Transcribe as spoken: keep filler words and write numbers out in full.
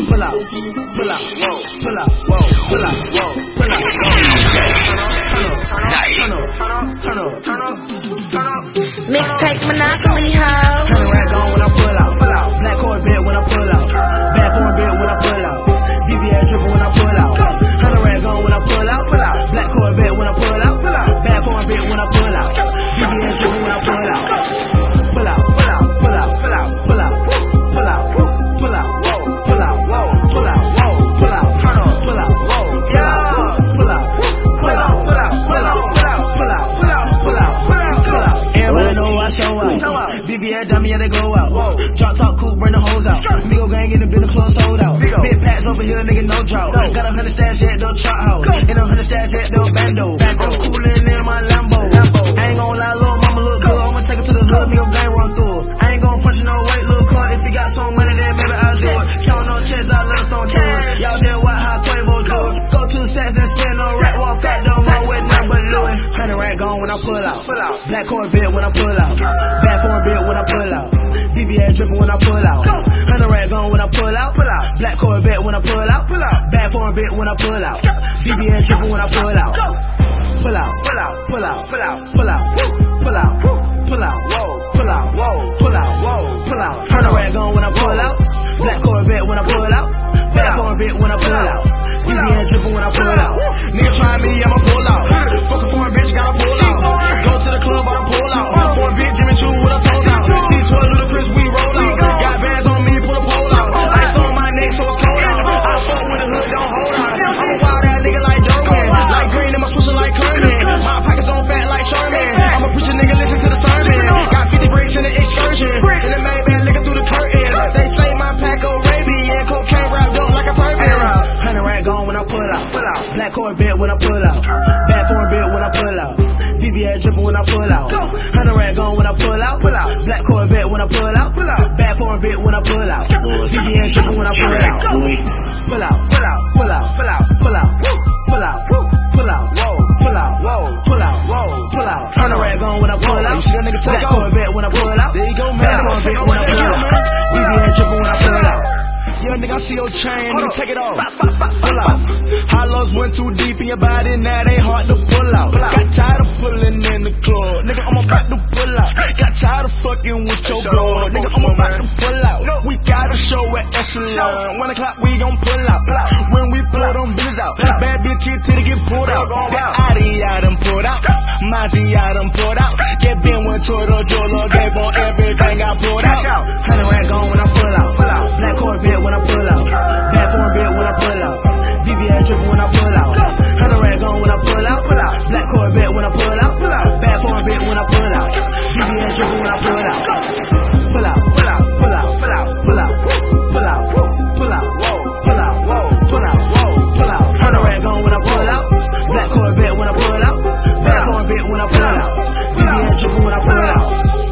pull out, pull out, whoa, pull out, whoa, pull out, whoa, pull out, whoa. Turn up, turn up, turn up, turn up. Mixtape Monopoly hoe. Hundred rag on when I pull out, pull out. Black Corvette when I pull out, bad Corvette when I pull out, V V S triple when I pull out. Hundred rag on when I pull out, pull out. Black Corvette when I pull out, pull out. Bad Corvette when I pull out, V V S triple when I pull out. Pull out, pull out, pull out, pull out, pull out, pull out, pull out, whoa, pull out, whoa, pull out, whoa, pull out, turn up, pull out, whoa, pull out, pull out, pull out, pull out, pull out, pull out, pull out, pull out, pull out, pull out. Everybody know I show out. B B S dummy, yeah, they go out. Drop top coupe, bring the hoes out. Migo gang in the business, clothes sold out. Big packs over here, nigga, no drought. Got a hundred stabs, yeah, no trap house. And a hundred stabs, yeah, no bando. I'm coolin' in my Lambo. I ain't gon' lie, little mama look good. I'ma take her to the hood, Migo gang run through it. I ain't gon' punch you no weight, little car. If you got some money, then maybe I'll do it. Countin' on checks, I'll let her throw through it. Y'all just watch how Quavo do it. Go to the sets and spin no rack, walk out the mall with nothing but Louis. Hundred rag gone when I pull out. Black Corvette when I pull out. Bad Corvette when I pull out. V V S drippin' when I pull out. Hundred rag gone when I pull out. Black Corvette when I pull out. Bad Corvette when I pull out. V V S drippin' when I pull out. Pull out, pull out, pull out, pull out, pull out, pull out, pull out, whoa, pull out, whoa, pull out, whoa, pull out. Hundred rag gone when I pull out. Black Corvette when I pull out. Bad Corvette when I pull out. V V S drippin' when I pull out. Nigga try me, I'ma pull out. Fuck a foreign bitch, gotta pull out. Go to the club, I'ma pull out. Foreign bitch, Jimmy Choo with a toes out. C twelve Ludacris, we roll out. Got bands on me, pull a pole out. Ice on my neck, so it's cold out. I fuck with the hood, don't hold out. I'm a wild ass nigga like Durwin. Like green in my swisher like Kermit. My pockets on fat like Sherman. I'm a preacher nigga, listen to the sermon. Got fifty bricks in the excursion. In the main band, looking through the curtains. They say my pack Arabian. Cocaine wrapped up like a turban. Hundred rag gone when I pull out. Black Corvette when I pull out. Bad Corvette when I pull out. V V S drippin' when I pull out. Hundred rag gone when I pull out. Black Corvette when I pull out. Bad Corvette when I pull out. V V S drippin' when I pull out. Pull out, pull out, pull out, pull out, pull out, pull out, pull out, whoa, pull out, whoa, pull out, whoa, pull out. Hundred rag gone when I pull out. Black Corvette when I pull out. Bad Corvette when I pull out. V V S drippin' when I pull out. Yeah, nigga, I see your chain, nigga, take it off. Pull out. Hollows went too deep in your body, now they hard to pull out. Got tired of pulling in the club, nigga, I'm about to pull out. Got tired of fucking with your blood, nigga, I'm about to pull out. We got a show at Echelon, one o'clock we gon' pull out. When we pull them bitches out, bad bitch, titty